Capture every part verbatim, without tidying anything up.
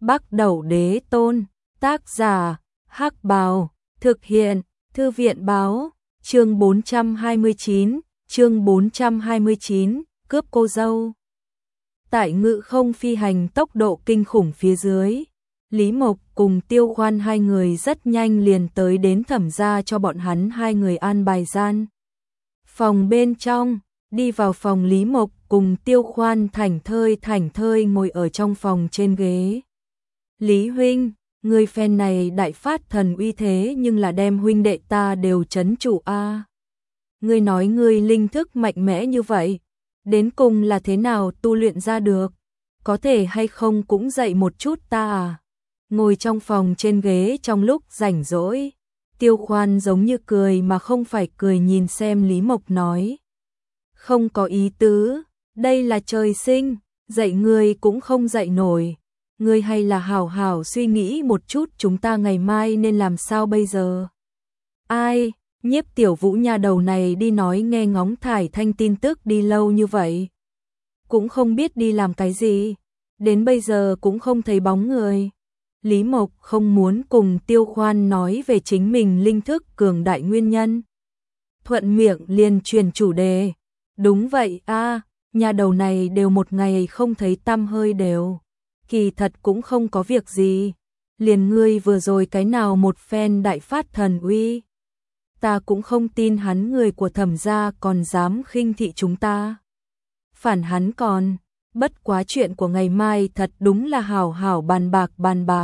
Bắc Đẩu Đế Tôn, tác giả, Hắc Bào, thực hiện, Thư viện báo, chương bốn trăm hai mươi chín, chương bốn trăm hai mươi chín, cướp cô dâu. Tại ngự không phi hành tốc độ kinh khủng phía dưới, Lý Mộc cùng Tiêu Khoan hai người rất nhanh liền tới đến Thẩm gia cho bọn hắn hai người an bài gian. Phòng bên trong, đi vào phòng Lý Mộc cùng Tiêu Khoan thảnh thơi thảnh thơi ngồi ở trong phòng trên ghế. Lý huynh, người phen này đại phát thần uy thế nhưng là đem huynh đệ ta đều trấn trụ a. À. Ngươi nói ngươi linh thức mạnh mẽ như vậy, đến cùng là thế nào tu luyện ra được, có thể hay không cũng dạy một chút ta à. Ngồi trong phòng trên ghế trong lúc rảnh rỗi, Tiêu Khoan giống như cười mà không phải cười nhìn xem Lý Mộc nói. Không có ý tứ, đây là trời sinh, dạy ngươi cũng không dạy nổi. Ngươi hay là hảo hảo suy nghĩ một chút chúng ta ngày mai nên làm sao bây giờ. Ai, Nhiếp Tiểu Vũ nhà đầu này đi nói nghe ngóng Thải Thanh tin tức đi lâu như vậy. Cũng không biết đi làm cái gì, đến bây giờ cũng không thấy bóng người. Lý Mộc không muốn cùng Tiêu Khoan nói về chính mình linh thức cường đại nguyên nhân. Thuận miệng liền truyền chủ đề. Đúng vậy a, à, nhà đầu này đều một ngày không thấy tăm hơi đều. Kỳ thật cũng không có việc gì. Liền ngươi vừa rồi cái nào một phen đại phát thần uy. Ta cũng không tin hắn người của Thẩm gia còn dám khinh thị chúng ta. Phản hắn còn, bất quá chuyện của ngày mai thật đúng là hảo hảo bàn bạc bàn bạc.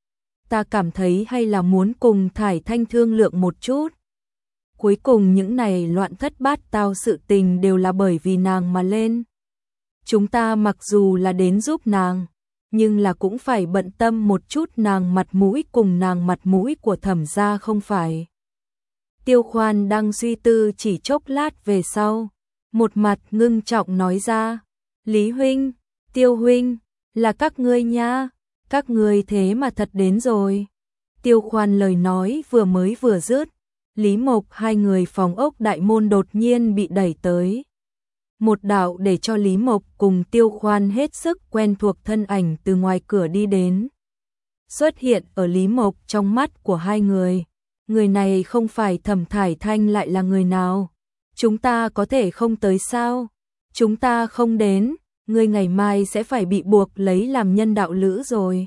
Ta cảm thấy hay là muốn cùng Thải Thanh thương lượng một chút. Cuối cùng những này loạn thất bát tao sự tình đều là bởi vì nàng mà lên. Chúng ta mặc dù là đến giúp nàng, nhưng là cũng phải bận tâm một chút nàng mặt mũi cùng nàng mặt mũi của Thẩm gia không phải. Tiêu Khoan đang suy tư chỉ chốc lát về sau, một mặt ngưng trọng nói ra, Lý huynh, Tiêu huynh, là các ngươi nha, các ngươi thế mà thật đến rồi. Tiêu Khoan lời nói vừa mới vừa dứt, Lý Mộc hai người phòng ốc đại môn đột nhiên bị đẩy tới. Một đạo để cho Lý Mộc cùng Tiêu Khoan hết sức quen thuộc thân ảnh từ ngoài cửa đi đến. Xuất hiện ở Lý Mộc trong mắt của hai người. Người này không phải Thẩm Thải Thanh lại là người nào? Chúng ta có thể không tới sao? Chúng ta không đến, ngươi ngày mai sẽ phải bị buộc lấy làm nhân đạo lữ rồi.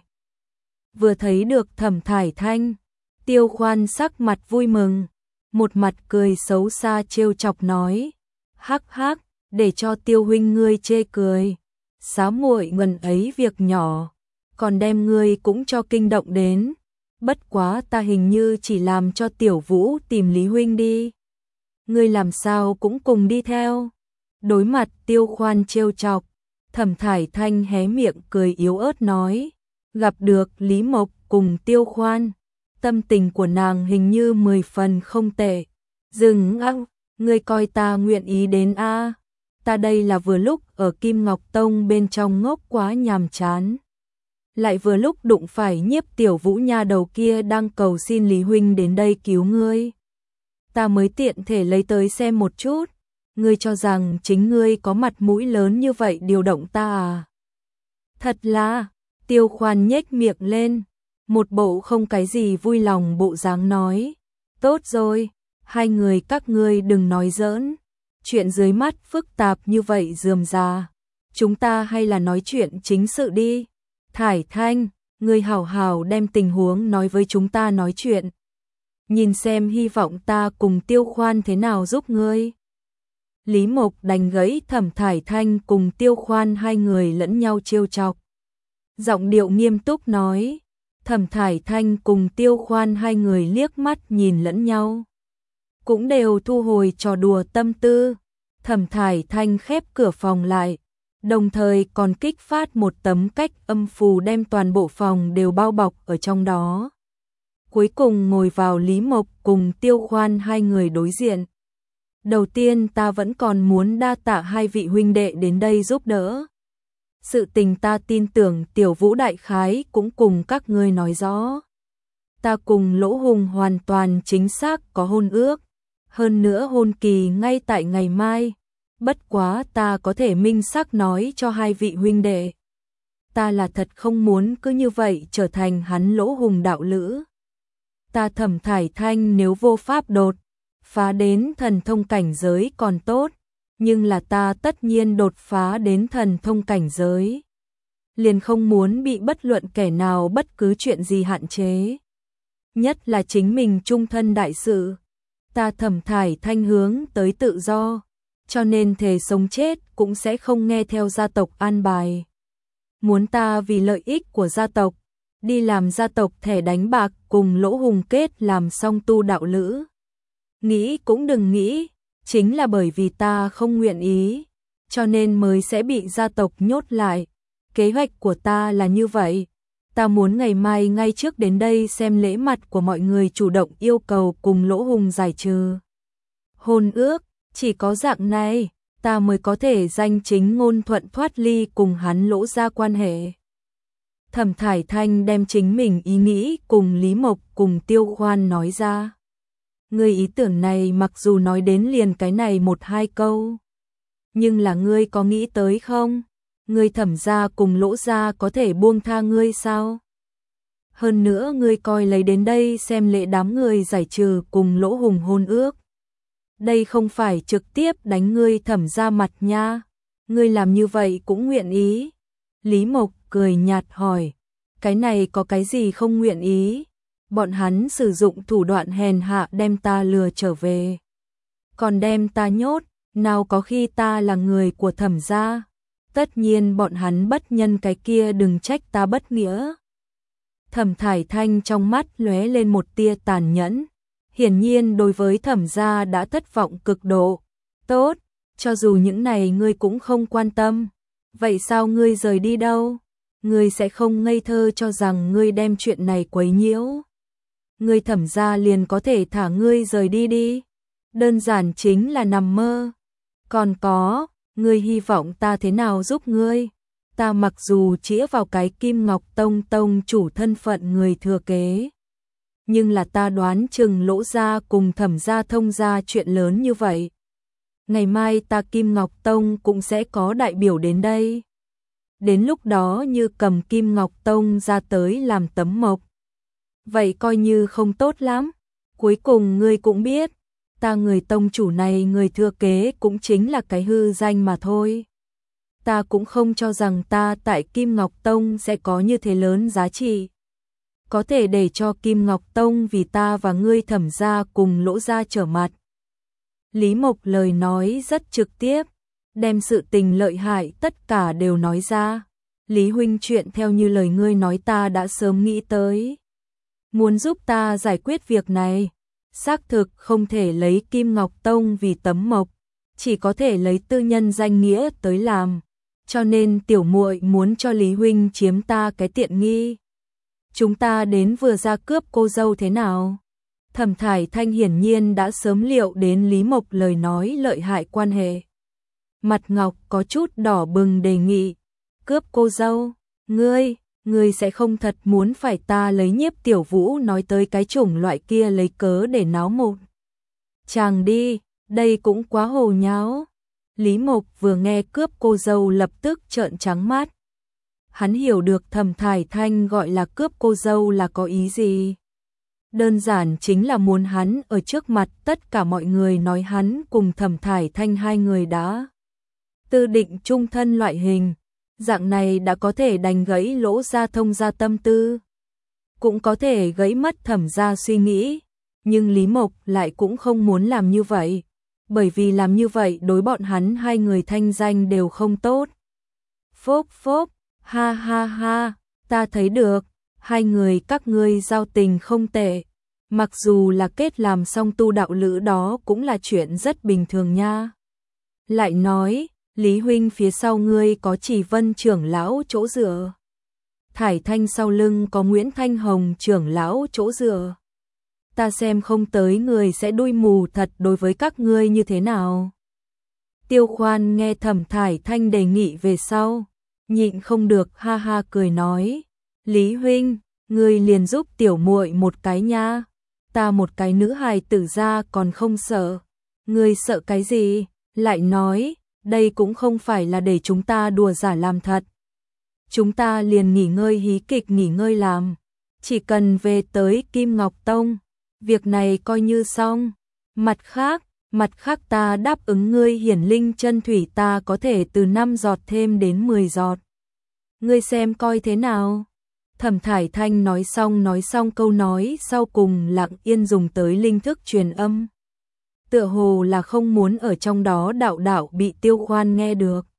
Vừa thấy được Thẩm Thải Thanh, Tiêu Khoan sắc mặt vui mừng, một mặt cười xấu xa trêu chọc nói, hắc hắc, để cho Tiêu huynh ngươi chê cười. Xá muội ngần ấy việc nhỏ, còn đem ngươi cũng cho kinh động đến. Bất quá ta hình như chỉ làm cho Tiểu Vũ tìm Lý huynh đi. Ngươi làm sao cũng cùng đi theo. Đối mặt Tiêu Khoan trêu chọc, Thẩm Thải Thanh hé miệng cười yếu ớt nói, gặp được Lý Mộc cùng Tiêu Khoan, tâm tình của nàng hình như mười phần không tệ. Dừng ăng, ngươi coi ta nguyện ý đến a? À? Ta đây là vừa lúc ở Kim Ngọc Tông bên trong ngốc quá nhàm chán. Lại vừa lúc đụng phải Nhiếp Tiểu Vũ nha đầu kia đang cầu xin Lý huynh đến đây cứu ngươi. Ta mới tiện thể lấy tới xem một chút, ngươi cho rằng chính ngươi có mặt mũi lớn như vậy điều động ta à? Thật là, Tiêu Khoan nhếch miệng lên, một bộ không cái gì vui lòng bộ dáng nói, tốt rồi, hai người các ngươi đừng nói giỡn, chuyện dưới mắt phức tạp như vậy rườm rà, chúng ta hay là nói chuyện chính sự đi. Thải Thanh, ngươi hảo hảo đem tình huống nói với chúng ta nói chuyện. Nhìn xem hy vọng ta cùng Tiêu Khoan thế nào giúp ngươi. Lý Mộc đành gãy Thẩm Thải Thanh cùng Tiêu Khoan hai người lẫn nhau trêu chọc. Giọng điệu nghiêm túc nói, Thẩm Thải Thanh cùng Tiêu Khoan hai người liếc mắt nhìn lẫn nhau. Cũng đều thu hồi trò đùa tâm tư. Thẩm Thải Thanh khép cửa phòng lại. Đồng thời còn kích phát một tấm cách âm phù đem toàn bộ phòng đều bao bọc ở trong đó. Cuối cùng ngồi vào Lý Mộc cùng Tiêu Khoan hai người đối diện. Đầu tiên ta vẫn còn muốn đa tạ hai vị huynh đệ đến đây giúp đỡ. Sự tình ta tin tưởng Tiểu Vũ đại khái cũng cùng các ngươi nói rõ. Ta cùng Lỗ Hùng hoàn toàn chính xác có hôn ước. Hơn nữa hôn kỳ ngay tại ngày mai. Bất quá ta có thể minh xác nói cho hai vị huynh đệ. ta là thật không muốn cứ như vậy trở thành hắn Lỗ Hùng đạo lữ. Ta Thẩm Thải Thanh nếu vô pháp đột phá đến thần thông cảnh giới còn tốt, nhưng là ta tất nhiên đột phá đến thần thông cảnh giới. Liền không muốn bị bất luận kẻ nào bất cứ chuyện gì hạn chế. Nhất là chính mình trung thân đại sự. Ta Thẩm Thải Thanh hướng tới tự do, cho nên thề sống chết cũng sẽ không nghe theo gia tộc an bài. Muốn ta vì lợi ích của gia tộc, đi làm gia tộc thẻ đánh bạc cùng Lỗ Hùng kết làm song tu đạo lữ. Nghĩ cũng đừng nghĩ, chính là bởi vì ta không nguyện ý, cho nên mới sẽ bị gia tộc nhốt lại. Kế hoạch của ta là như vậy. Ta muốn ngày mai ngay trước đến đây xem lễ mặt của mọi người chủ động yêu cầu cùng Lỗ Hùng giải trừ hôn ước, chỉ có dạng này, ta mới có thể danh chính ngôn thuận thoát ly cùng hắn Lỗ gia quan hệ. Thẩm Thải Thanh đem chính mình ý nghĩ cùng Lý Mộc cùng Tiêu Khoan nói ra. Ngươi ý tưởng này mặc dù nói đến liền cái này một hai câu, nhưng là ngươi có nghĩ tới không? Ngươi Thẩm gia cùng Lỗ gia có thể buông tha ngươi sao? Hơn nữa ngươi coi lấy đến đây xem lễ đám người giải trừ cùng Lỗ Hùng hôn ước. Đây không phải trực tiếp đánh ngươi Thẩm gia mặt nha. Ngươi làm như vậy cũng nguyện ý. Lý Mộc cười nhạt hỏi. Cái này có cái gì không nguyện ý? Bọn hắn sử dụng thủ đoạn hèn hạ đem ta lừa trở về. Còn đem ta nhốt, nào có khi ta là người của Thẩm gia. Tất nhiên bọn hắn bất nhân cái kia đừng trách ta bất nghĩa. Thẩm Thải Thanh trong mắt lóe lên một tia tàn nhẫn. Hiển nhiên đối với Thẩm gia đã thất vọng cực độ. Tốt, cho dù những này ngươi cũng không quan tâm. Vậy sao ngươi rời đi đâu? Ngươi sẽ không ngây thơ cho rằng ngươi đem chuyện này quấy nhiễu. Ngươi Thẩm gia liền có thể thả ngươi rời đi đi. Đơn giản chính là nằm mơ. Còn có, ngươi hy vọng ta thế nào giúp ngươi? Ta mặc dù chĩa vào cái Kim Ngọc Tông tông chủ thân phận người thừa kế, nhưng là ta đoán chừng Lỗ gia cùng Thẩm gia thông gia chuyện lớn như vậy. Ngày mai ta Kim Ngọc Tông cũng sẽ có đại biểu đến đây. Đến lúc đó như cầm Kim Ngọc Tông ra tới làm tấm mộc. Vậy coi như không tốt lắm. Cuối cùng ngươi cũng biết, ta người tông chủ này người thừa kế cũng chính là cái hư danh mà thôi. Ta cũng không cho rằng ta tại Kim Ngọc Tông sẽ có như thế lớn giá trị. Có thể để cho Kim Ngọc Tông vì ta và ngươi Thẩm gia cùng Lỗ gia trở mặt. Lý Mộc lời nói rất trực tiếp, đem sự tình lợi hại tất cả đều nói ra. Lý huynh chuyện theo như lời ngươi nói ta đã sớm nghĩ tới. Muốn giúp ta giải quyết việc này, xác thực không thể lấy Kim Ngọc Tông vì tấm mộc, chỉ có thể lấy tư nhân danh nghĩa tới làm. Cho nên tiểu muội muốn cho Lý huynh chiếm ta cái tiện nghi. Chúng ta đến vừa ra cướp cô dâu thế nào? Thẩm Thải Thanh hiển nhiên đã sớm liệu đến Lý Mộc lời nói lợi hại quan hệ. Mặt Ngọc có chút đỏ bừng đề nghị. Cướp cô dâu? Ngươi, ngươi sẽ không thật muốn phải ta lấy Nhiếp Tiểu Vũ nói tới cái chủng loại kia lấy cớ để náo một chàng đi, đây cũng quá hồ nháo. Lý Mộc vừa nghe cướp cô dâu lập tức trợn trắng mắt. Hắn hiểu được Thẩm Thải Thanh gọi là cướp cô dâu là có ý gì. Đơn giản chính là muốn hắn ở trước mặt tất cả mọi người nói hắn cùng Thẩm Thải Thanh hai người đã tư định chung thân loại hình. Dạng này đã có thể đánh gãy Lỗ gia thông gia tâm tư, cũng có thể gãy mất Thẩm gia suy nghĩ. Nhưng Lý Mộc lại cũng không muốn làm như vậy, bởi vì làm như vậy đối bọn hắn hai người thanh danh đều không tốt. Phốp phốp, ha ha ha, ta thấy được, hai người các ngươi giao tình không tệ. Mặc dù là kết làm song tu đạo lữ đó cũng là chuyện rất bình thường nha. Lại nói, Lý huynh phía sau ngươi có Chỉ Vân trưởng lão chỗ dựa. Thải Thanh sau lưng có Nguyễn Thanh Hồng trưởng lão chỗ dựa. Ta xem không tới người sẽ đuôi mù thật đối với các ngươi như thế nào. Tiêu Khoan nghe Thẩm Thải Thanh đề nghị về sau, nhịn không được ha ha cười nói. Lý huynh, ngươi liền giúp tiểu muội một cái nha. Ta một cái nữ hài tử ra còn không sợ. Ngươi sợ cái gì? Lại nói, đây cũng không phải là để chúng ta đùa giả làm thật. chúng ta liền nghỉ ngơi hí kịch nghỉ ngơi làm. Chỉ cần về tới Kim Ngọc Tông, việc này coi như xong. Mặt khác, mặt khác ta đáp ứng ngươi hiển linh chân thủy ta có thể từ năm giọt thêm đến mười giọt. Ngươi xem coi thế nào. Thẩm Thải Thanh nói xong nói xong câu nói sau cùng lặng yên dùng tới linh thức truyền âm. Tựa hồ là không muốn ở trong đó đạo đạo bị Tiêu Khoan nghe được.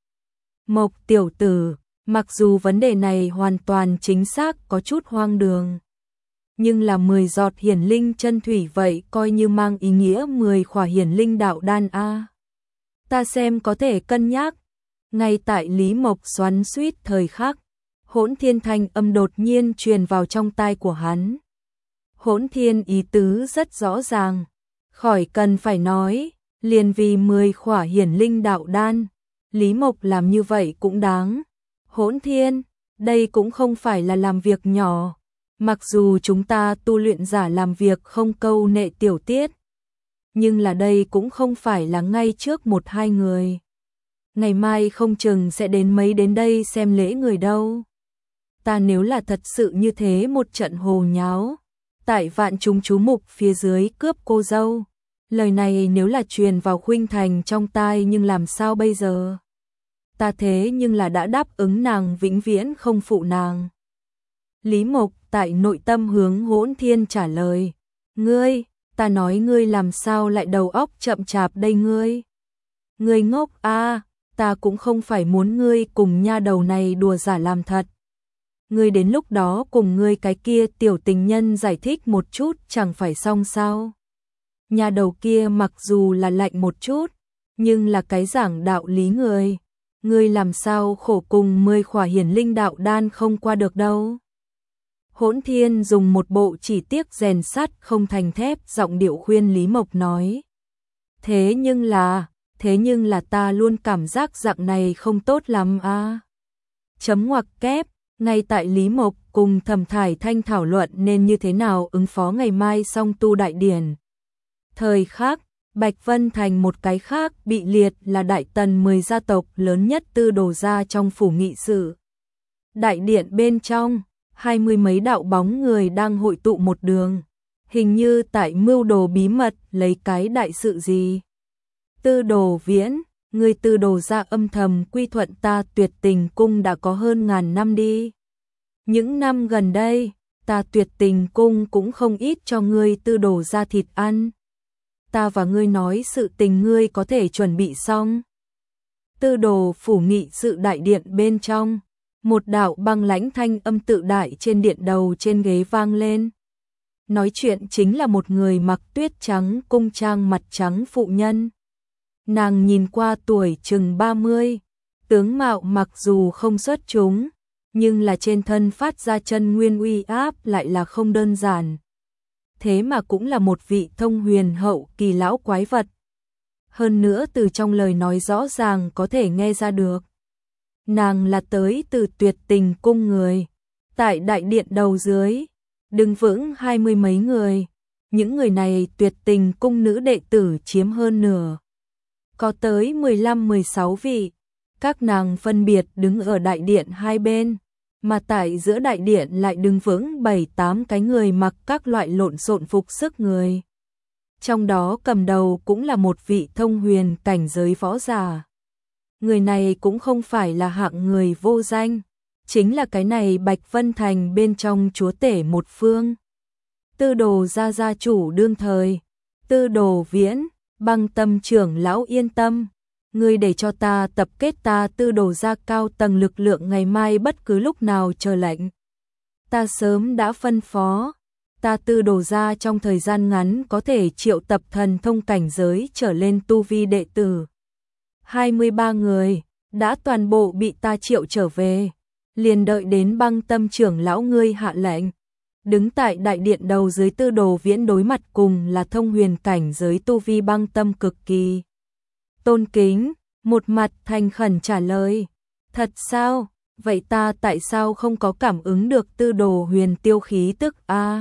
Mộc tiểu tử, mặc dù vấn đề này hoàn toàn chính xác có chút hoang đường, nhưng là mười giọt hiển linh chân thủy vậy coi như mang ý nghĩa mười khỏa hiển linh đạo đan a. Ta xem có thể cân nhắc. Ngay tại Lý Mộc xoắn xuýt thời khắc, Hỗn Thiên thanh âm đột nhiên truyền vào trong tai của hắn. Hỗn Thiên ý tứ rất rõ ràng, khỏi cần phải nói, liền vì mười khỏa hiển linh đạo đan, Lý Mộc làm như vậy cũng đáng. Hỗn Thiên, đây cũng không phải là làm việc nhỏ, mặc dù chúng ta tu luyện giả làm việc không câu nệ tiểu tiết, nhưng là đây cũng không phải là ngay trước một hai người. Ngày mai không chừng sẽ đến mấy đến đây xem lễ người đâu. Ta nếu là thật sự như thế một trận hồ nháo, tại vạn chúng chú mục phía dưới cướp cô dâu, lời này nếu là truyền vào Khuynh Thành trong tai nhưng làm sao bây giờ? Ta thế nhưng là đã đáp ứng nàng vĩnh viễn không phụ nàng. Lý Mộc tại nội tâm hướng Hỗn Thiên trả lời. Ngươi, ta nói ngươi làm sao lại đầu óc chậm chạp đây ngươi? Ngươi ngốc a, ta cũng không phải muốn ngươi cùng nha đầu này đùa giả làm thật. Ngươi đến lúc đó cùng ngươi cái kia tiểu tình nhân giải thích một chút chẳng phải xong sao? Nhà đầu kia mặc dù là lạnh một chút, nhưng là cái giảng đạo lý người. Ngươi làm sao khổ cùng mười khỏa hiển linh đạo đan không qua được đâu. Hỗn Thiên dùng một bộ chỉ tiếc rèn sắt không thành thép giọng điệu khuyên Lý Mộc nói. Thế nhưng là, thế nhưng là ta luôn cảm giác dạng này không tốt lắm à. Chấm ngoặc kép, ngay tại Lý Mộc cùng Thẩm Thải Thanh thảo luận nên như thế nào ứng phó ngày mai song tu đại điển. Thời khác, Bạch Vân Thành một cái khác bị liệt là đại tần mười gia tộc lớn nhất Tư Đồ gia trong phủ nghị sự. Đại điện bên trong, hai mươi mấy đạo bóng người đang hội tụ một đường, hình như tại mưu đồ bí mật lấy cái đại sự gì. Tư Đồ Viễn, người Tư Đồ gia âm thầm quy thuận ta Tuyệt Tình cung đã có hơn ngàn năm đi. Những năm gần đây, ta Tuyệt Tình cung cũng không ít cho ngươi Tư Đồ gia thịt ăn. Ta và ngươi nói sự tình ngươi có thể chuẩn bị xong. Tư Đồ phủ nghị sự đại điện bên trong, một đạo băng lãnh thanh âm tự đại trên điện đầu trên ghế vang lên. Nói chuyện chính là một người mặc tuyết trắng cung trang mặt trắng phụ nhân. Nàng nhìn qua tuổi chừng ba mươi, tướng mạo mặc dù không xuất chúng, nhưng là trên thân phát ra chân nguyên uy áp lại là không đơn giản. Thế mà cũng là một vị thông huyền hậu kỳ lão quái vật. Hơn nữa từ trong lời nói rõ ràng có thể nghe ra được. Nàng là tới từ Tuyệt Tình cung người. Tại đại điện đầu dưới, đứng vững hai mươi mấy người. Những người này Tuyệt Tình cung nữ đệ tử chiếm hơn nửa. Có tới mười lăm mười sáu vị. Các nàng phân biệt đứng ở đại điện hai bên. Mà tại giữa đại điện lại đứng vững bảy tám cái người mặc các loại lộn xộn phục sức người. Trong đó cầm đầu cũng là một vị thông huyền cảnh giới võ giả. Người này cũng không phải là hạng người vô danh, chính là cái này Bạch Vân Thành bên trong chúa tể một phương. Tư Đồ gia gia chủ đương thời, Tư Đồ Viễn, Băng Tâm trưởng lão yên tâm. Ngươi để cho ta tập kết ta Tư Đồ gia cao tầng lực lượng ngày mai bất cứ lúc nào chờ lệnh. Ta sớm đã phân phó, ta Tư Đồ gia trong thời gian ngắn có thể triệu tập thần thông cảnh giới trở lên tu vi đệ tử. hai mươi ba người, đã toàn bộ bị ta triệu trở về, liền đợi đến Băng Tâm trưởng lão ngươi hạ lệnh. Đứng tại đại điện đầu dưới Tư Đồ Viễn đối mặt cùng là thông huyền cảnh giới tu vi Băng Tâm cực kỳ tôn kính, một mặt thành khẩn trả lời. Thật sao? Vậy ta tại sao không có cảm ứng được Tư Đồ huyền tiêu khí tức a?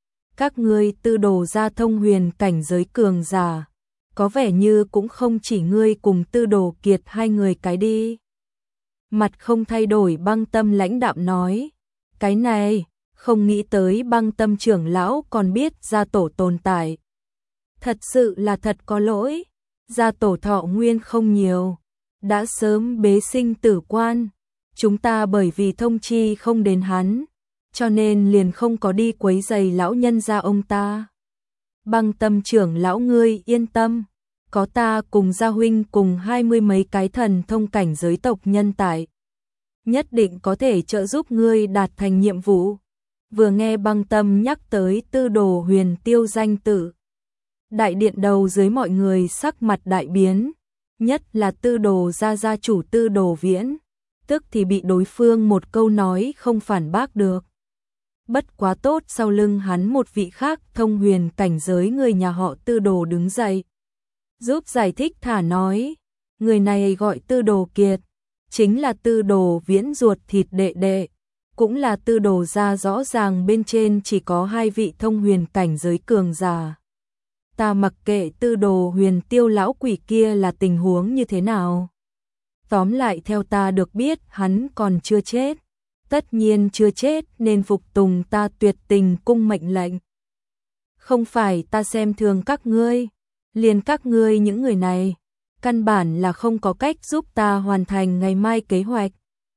Các ngươi Tư Đồ gia thông huyền cảnh giới cường giả, có vẻ như cũng không chỉ ngươi cùng Tư Đồ Kiệt hai người cái đi. Mặt không thay đổi Băng Tâm lãnh đạm nói, cái này, không nghĩ tới Băng Tâm trưởng lão còn biết gia tổ tồn tại. Thật sự là thật có lỗi, gia tổ thọ nguyên không nhiều, đã sớm bế sinh tử quan, chúng ta bởi vì thông chi không đến hắn, cho nên liền không có đi quấy rầy lão nhân gia ông ta. Băng Tâm trưởng lão ngươi yên tâm, có ta cùng gia huynh cùng hai mươi mấy cái thần thông cảnh giới tộc nhân tại, nhất định có thể trợ giúp ngươi đạt thành nhiệm vụ. Vừa nghe Băng Tâm nhắc tới Tư Đồ Huyền Tiêu danh tự, đại điện đầu dưới mọi người sắc mặt đại biến, nhất là Tư Đồ gia gia chủ Tư Đồ Viễn, tức thì bị đối phương một câu nói không phản bác được. Bất quá tốt, sau lưng hắn một vị khác thông huyền cảnh giới người nhà họ Tư Đồ đứng dậy, giúp giải thích thả nói, người này gọi Tư Đồ Kiệt, chính là Tư Đồ Viễn ruột thịt đệ đệ, cũng là Tư Đồ gia rõ ràng bên trên chỉ có hai vị thông huyền cảnh giới cường giả. Ta mặc kệ Tư Đồ Huyền Tiêu lão quỷ kia là tình huống như thế nào. Tóm lại theo ta được biết hắn còn chưa chết. Tất nhiên chưa chết nên phục tùng ta tuyệt tình cung mệnh lệnh. Không phải ta xem thường các ngươi, liền các ngươi những người này, căn bản là không có cách giúp ta hoàn thành ngày mai kế hoạch.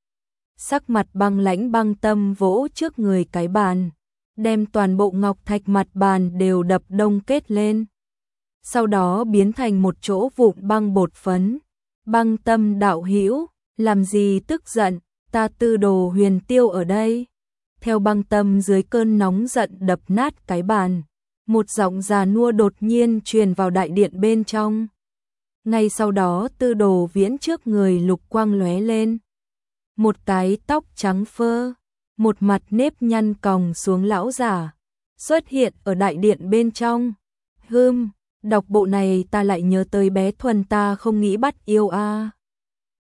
Sắc mặt băng lãnh Băng Tâm vỗ trước người cái bàn, đem toàn bộ ngọc thạch mặt bàn đều đập đông kết lên. Sau đó biến thành một chỗ vụn băng bột phấn. Băng Tâm đạo hữu, làm gì tức giận, ta Tư Đồ Huyền Tiêu ở đây. Theo Băng Tâm dưới cơn nóng giận đập nát cái bàn, một giọng già nua đột nhiên truyền vào đại điện bên trong. Ngay sau đó Tư Đồ Viễn trước người lục quang lóe lên. Một cái tóc trắng phơ, một mặt nếp nhăn còng xuống lão giả, xuất hiện ở đại điện bên trong. Hừm, đọc bộ này ta lại nhớ tới bé Thuần ta không nghĩ bắt yêu a.